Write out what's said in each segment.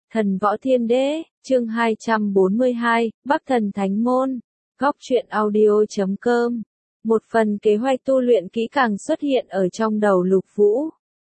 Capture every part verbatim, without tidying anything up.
Thần Võ Thiên Đế, chương hai trăm bốn mươi hai, Bắc Thần Thánh Môn, góc truyện audio chấm com. Một phần kế hoạch tu luyện kỹ càng xuất hiện ở trong đầu Lục Vũ.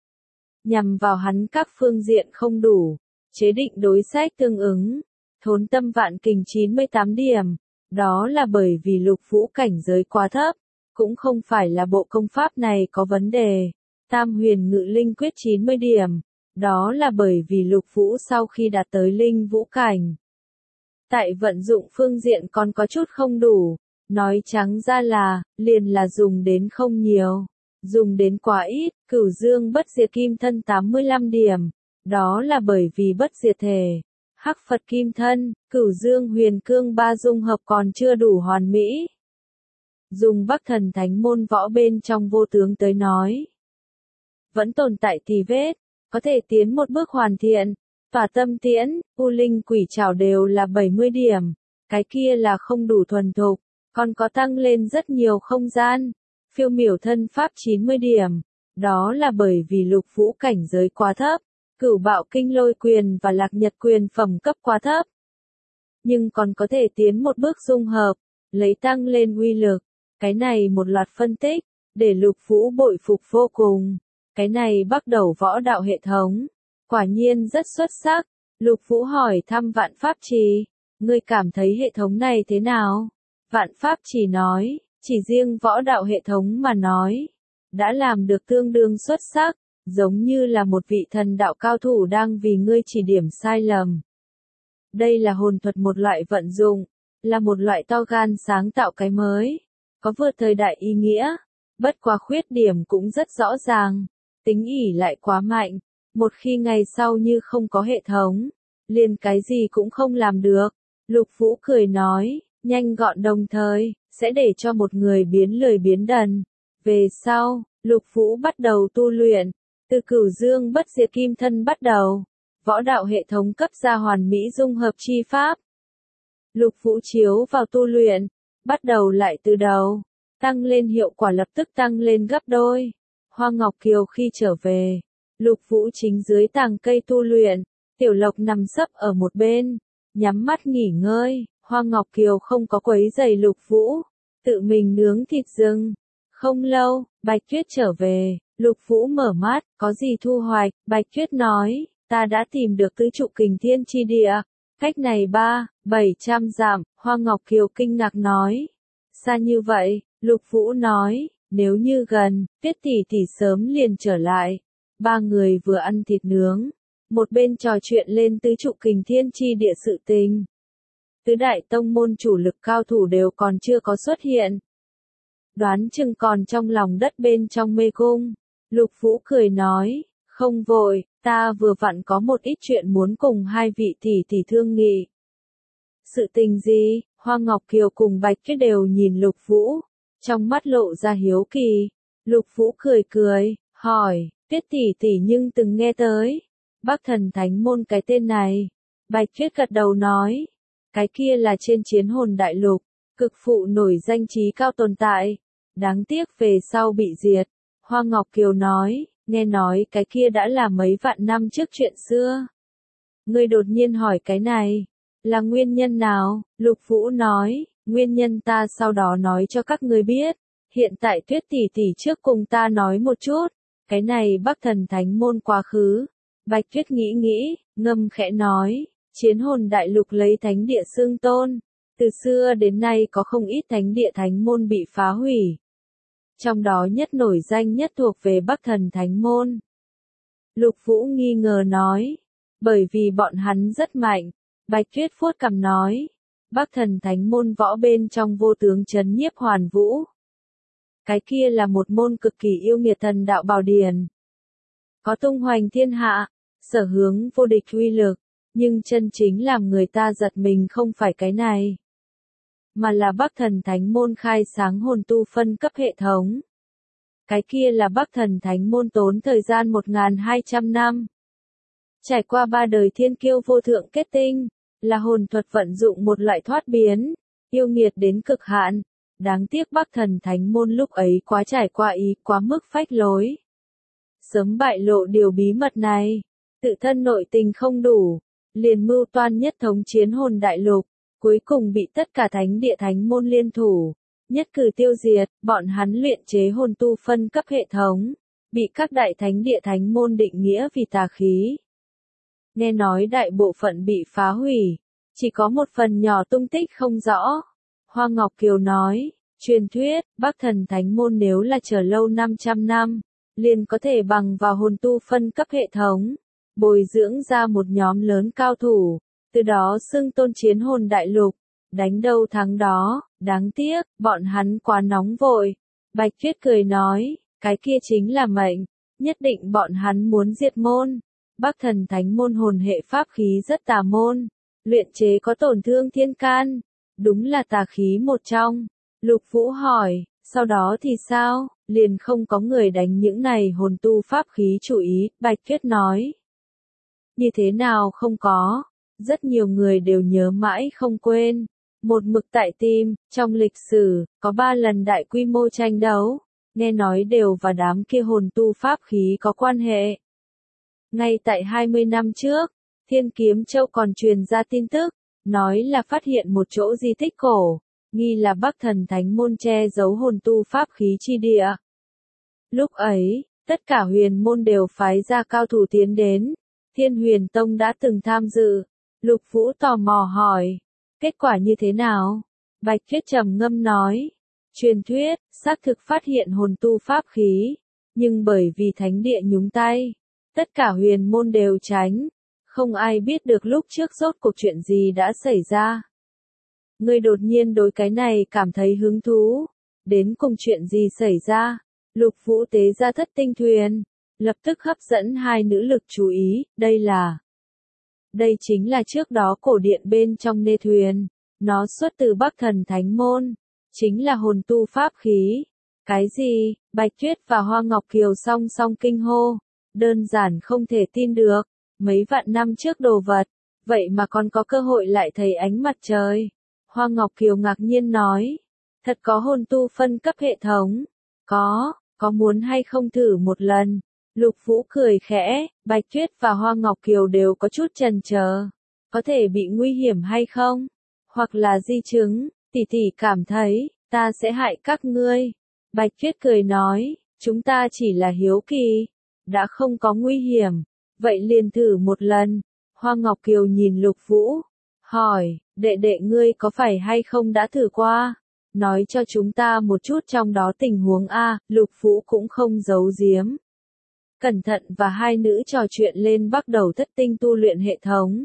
Nhằm vào hắn các phương diện không đủ, chế định đối sách tương ứng, thốn tâm vạn kình chín mươi tám điểm, đó là bởi vì Lục Vũ cảnh giới quá thấp, cũng không phải là bộ công pháp này có vấn đề. Tam huyền ngự linh quyết chín mươi điểm, đó là bởi vì Lục Vũ sau khi đạt tới linh vũ cảnh. Tại vận dụng phương diện còn có chút không đủ, nói trắng ra là, liền là dùng đến không nhiều, dùng đến quá ít. Cửu dương bất diệt kim thân tám mươi lăm điểm, đó là bởi vì bất diệt thể, hắc Phật kim thân, cửu dương huyền cương ba dung hợp còn chưa đủ hoàn mỹ. Dùng Bắc Thần Thánh Môn võ bên trong vô tướng tới nói, vẫn tồn tại tì vết, có thể tiến một bước hoàn thiện. Tỏa tâm tiễn, u linh quỷ trảo đều là bảy mươi điểm, cái kia là không đủ thuần thục, còn có tăng lên rất nhiều không gian. Phiêu miểu thân pháp chín mươi điểm, đó là bởi vì Lục Vũ cảnh giới quá thấp, cửu bạo kinh lôi quyền và lạc nhật quyền phẩm cấp quá thấp. Nhưng còn có thể tiến một bước dung hợp, lấy tăng lên uy lực. Cái này một loạt phân tích, để Lục Vũ bội phục vô cùng. Cái này bắt đầu võ đạo hệ thống, quả nhiên rất xuất sắc. Lục Vũ hỏi thăm Vạn Pháp Trì, ngươi cảm thấy hệ thống này thế nào? Vạn Pháp Trì nói, chỉ riêng võ đạo hệ thống mà nói, đã làm được tương đương xuất sắc, giống như là một vị thần đạo cao thủ đang vì ngươi chỉ điểm sai lầm. Đây là hồn thuật một loại vận dụng, là một loại to gan sáng tạo cái mới, có vượt thời đại ý nghĩa, bất quá khuyết điểm cũng rất rõ ràng. Tính ỷ lại quá mạnh, một khi ngày sau như không có hệ thống, liền cái gì cũng không làm được. Lục Vũ cười nói, nhanh gọn đồng thời, sẽ để cho một người biến lười biến đần. Về sau, Lục Vũ bắt đầu tu luyện, từ cửu dương bất diệt kim thân bắt đầu, võ đạo hệ thống cấp ra hoàn mỹ dung hợp chi pháp. Lục Vũ chiếu vào tu luyện, bắt đầu lại từ đầu, tăng lên hiệu quả lập tức tăng lên gấp đôi. Hoa Ngọc Kiều khi trở về, Lục Vũ chính dưới tàng cây tu luyện, Tiểu Lộc nằm sấp ở một bên, nhắm mắt nghỉ ngơi. Hoa Ngọc Kiều không có quấy rầy Lục Vũ, tự mình nướng thịt rừng. Không lâu, Bạch Tuyết trở về, Lục Vũ mở mắt, có gì thu hoạch? Bạch Tuyết nói, ta đã tìm được tứ trụ kình thiên chi địa, cách này ba, bảy trăm dặm. Hoa Ngọc Kiều kinh ngạc nói, xa như vậy? Lục Vũ nói, nếu như gần, Tuyết tỷ tỷ sớm liền trở lại. Ba người vừa ăn thịt nướng, một bên trò chuyện lên tứ trụ kình thiên chi địa sự tình. Tứ đại tông môn chủ lực cao thủ đều còn chưa có xuất hiện, đoán chừng còn trong lòng đất bên trong mê cung. Lục Vũ cười nói, không vội, ta vừa vặn có một ít chuyện muốn cùng hai vị tỷ tỷ thương nghị. Sự tình gì? Hoa Ngọc Kiều cùng Bạch Tuyết đều nhìn Lục Vũ, trong mắt lộ ra hiếu kỳ. Lục Vũ cười cười, hỏi, Tuyết tỷ tỷ nhưng từng nghe tới Bắc Thần Thánh Môn cái tên này? Bạch Tuyết gật đầu nói, cái kia là trên chiến hồn đại lục, cực phụ nổi danh trí cao tồn tại, đáng tiếc về sau bị diệt. Hoa Ngọc Kiều nói, nghe nói cái kia đã là mấy vạn năm trước chuyện xưa. Ngươi đột nhiên hỏi cái này, là nguyên nhân nào? Lục Vũ nói, nguyên nhân ta sau đó nói cho các ngươi biết. Hiện tại Tuyết tỷ tỷ trước cùng ta nói một chút, cái này Bắc Thần Thánh Môn quá khứ. Bạch Tuyết nghĩ nghĩ, ngâm khẽ nói, chiến hồn đại lục lấy thánh địa xương tôn, từ xưa đến nay có không ít thánh địa thánh môn bị phá hủy. Trong đó nhất nổi danh nhất thuộc về Bắc Thần Thánh Môn. Lục Vũ nghi ngờ nói, bởi vì bọn hắn rất mạnh. Bạch Tuyết vuốt cằm nói, Bắc Thần Thánh Môn võ bên trong vô tướng trấn nhiếp hoàn vũ. Cái kia là một môn cực kỳ yêu nghiệt thần đạo bảo điển, có tung hoành thiên hạ, sở hướng vô địch uy lực, nhưng chân chính làm người ta giật mình không phải cái này, mà là Bắc Thần Thánh Môn khai sáng hồn tu phân cấp hệ thống. Cái kia là Bắc Thần Thánh Môn tốn thời gian một nghìn hai trăm năm, trải qua ba đời thiên kiêu vô thượng kết tinh, là hồn thuật vận dụng một loại thoát biến, yêu nghiệt đến cực hạn. Đáng tiếc Bắc Thần Thánh Môn lúc ấy quá trải qua ý, quá mức phách lối, sớm bại lộ điều bí mật này, tự thân nội tình không đủ, liền mưu toan nhất thống chiến hồn đại lục, cuối cùng bị tất cả thánh địa thánh môn liên thủ, nhất cử tiêu diệt. Bọn hắn luyện chế hồn tu phân cấp hệ thống, bị các đại thánh địa thánh môn định nghĩa vì tà khí. Nghe nói đại bộ phận bị phá hủy, chỉ có một phần nhỏ tung tích không rõ. Hoa Ngọc Kiều nói, truyền thuyết, Bắc Thần Thánh Môn nếu là chờ lâu năm trăm năm, liền có thể bằng vào hồn tu phân cấp hệ thống, bồi dưỡng ra một nhóm lớn cao thủ, từ đó xưng tôn chiến hồn đại lục, đánh đâu thắng đó. Đáng tiếc, bọn hắn quá nóng vội. Bạch Tuyết cười nói, cái kia chính là mệnh, nhất định bọn hắn muốn diệt môn. Bắc Thần Thánh Môn hồn hệ pháp khí rất tà môn, luyện chế có tổn thương thiên can, đúng là tà khí một trong. Lục Vũ hỏi, sau đó thì sao? Liền không có người đánh những này hồn tu pháp khí chủ ý. Bạch Tuyết nói, như thế nào không có, rất nhiều người đều nhớ mãi không quên. Một mực tại tim, trong lịch sử, có ba lần đại quy mô tranh đấu, nghe nói đều và đám kia hồn tu pháp khí có quan hệ. Ngay tại hai mươi năm trước, Thiên Kiếm Châu còn truyền ra tin tức, nói là phát hiện một chỗ di tích cổ, nghi là Bắc Thần Thánh Môn che giấu hồn tu pháp khí chi địa. Lúc ấy, tất cả huyền môn đều phái ra cao thủ tiến đến, Thiên Huyền Tông đã từng tham dự. Lục Vũ tò mò hỏi, kết quả như thế nào? Bạch Tuyết trầm ngâm nói, truyền thuyết, xác thực phát hiện hồn tu pháp khí, nhưng bởi vì thánh địa nhúng tay, tất cả huyền môn đều tránh, không ai biết được lúc trước rốt cuộc chuyện gì đã xảy ra. Ngươi đột nhiên đối cái này cảm thấy hứng thú, đến cùng chuyện gì xảy ra? Lục Vũ tế ra thất tinh thuyền, lập tức hấp dẫn hai nữ lực chú ý, đây là... Đây chính là trước đó cổ điện bên trong nê thuyền, nó xuất từ Bắc Thần Thánh Môn, chính là hồn tu pháp khí. Cái gì? Bạch Tuyết và Hoa Ngọc Kiều song song kinh hô, đơn giản không thể tin được, mấy vạn năm trước đồ vật, vậy mà còn có cơ hội lại thấy ánh mặt trời. Hoa Ngọc Kiều ngạc nhiên nói, thật có hồn tu phân cấp hệ thống, có, có muốn hay không thử một lần? Lục Vũ cười khẽ, Bạch Tuyết và Hoa Ngọc Kiều đều có chút chần chờ, có thể bị nguy hiểm hay không? Hoặc là di chứng, tỷ tỷ cảm thấy, ta sẽ hại các ngươi. Bạch Tuyết cười nói, chúng ta chỉ là hiếu kỳ, đã không có nguy hiểm, vậy liền thử một lần. Hoa Ngọc Kiều nhìn Lục Vũ, hỏi, đệ đệ ngươi có phải hay không đã thử qua? Nói cho chúng ta một chút trong đó tình huống a. Lục Vũ cũng không giấu giếm. Cẩn thận và hai nữ trò chuyện lên bắt đầu thất tinh tu luyện hệ thống.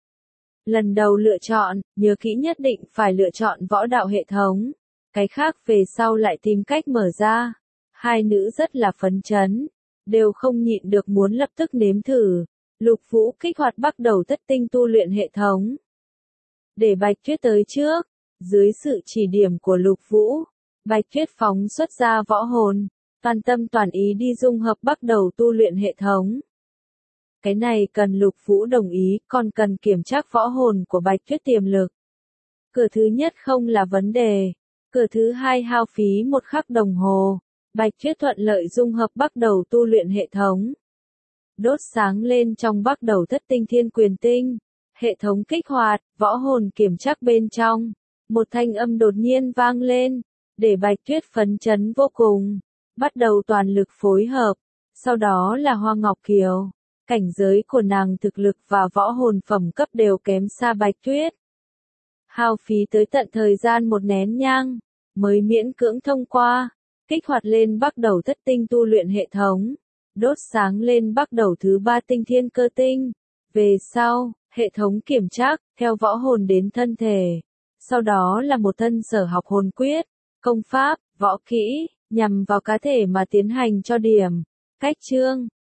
Lần đầu lựa chọn, nhớ kỹ nhất định phải lựa chọn võ đạo hệ thống. Cái khác về sau lại tìm cách mở ra. Hai nữ rất là phấn chấn, đều không nhịn được muốn lập tức nếm thử. Lục Vũ kích hoạt bắt đầu thất tinh tu luyện hệ thống. Để Bạch Tuyết tới trước, dưới sự chỉ điểm của Lục Vũ, Bạch Tuyết phóng xuất ra võ hồn, toàn tâm toàn ý đi dung hợp bắt đầu tu luyện hệ thống. Cái này cần Lục Vũ đồng ý, còn cần kiểm tra võ hồn của Bạch Tuyết tiềm lực. Cửa thứ nhất không là vấn đề, cửa thứ hai hao phí một khắc đồng hồ, Bạch Tuyết thuận lợi dung hợp bắt đầu tu luyện hệ thống. Đốt sáng lên trong bắt đầu thất tinh thiên quyền tinh, hệ thống kích hoạt, võ hồn kiểm tra bên trong, một thanh âm đột nhiên vang lên, để Bạch Tuyết phấn chấn vô cùng, bắt đầu toàn lực phối hợp, sau đó là Hoa Ngọc Kiều. Cảnh giới của nàng thực lực và võ hồn phẩm cấp đều kém xa Bạch Tuyết. Hao phí tới tận thời gian một nén nhang, mới miễn cưỡng thông qua, kích hoạt lên bắt đầu thất tinh tu luyện hệ thống, đốt sáng lên bắt đầu thứ ba tinh thiên cơ tinh. Về sau, hệ thống kiểm tra, theo võ hồn đến thân thể. Sau đó là một thân sở học hồn quyết, công pháp, võ kỹ, nhằm vào cá thể mà tiến hành cho điểm. Cách chương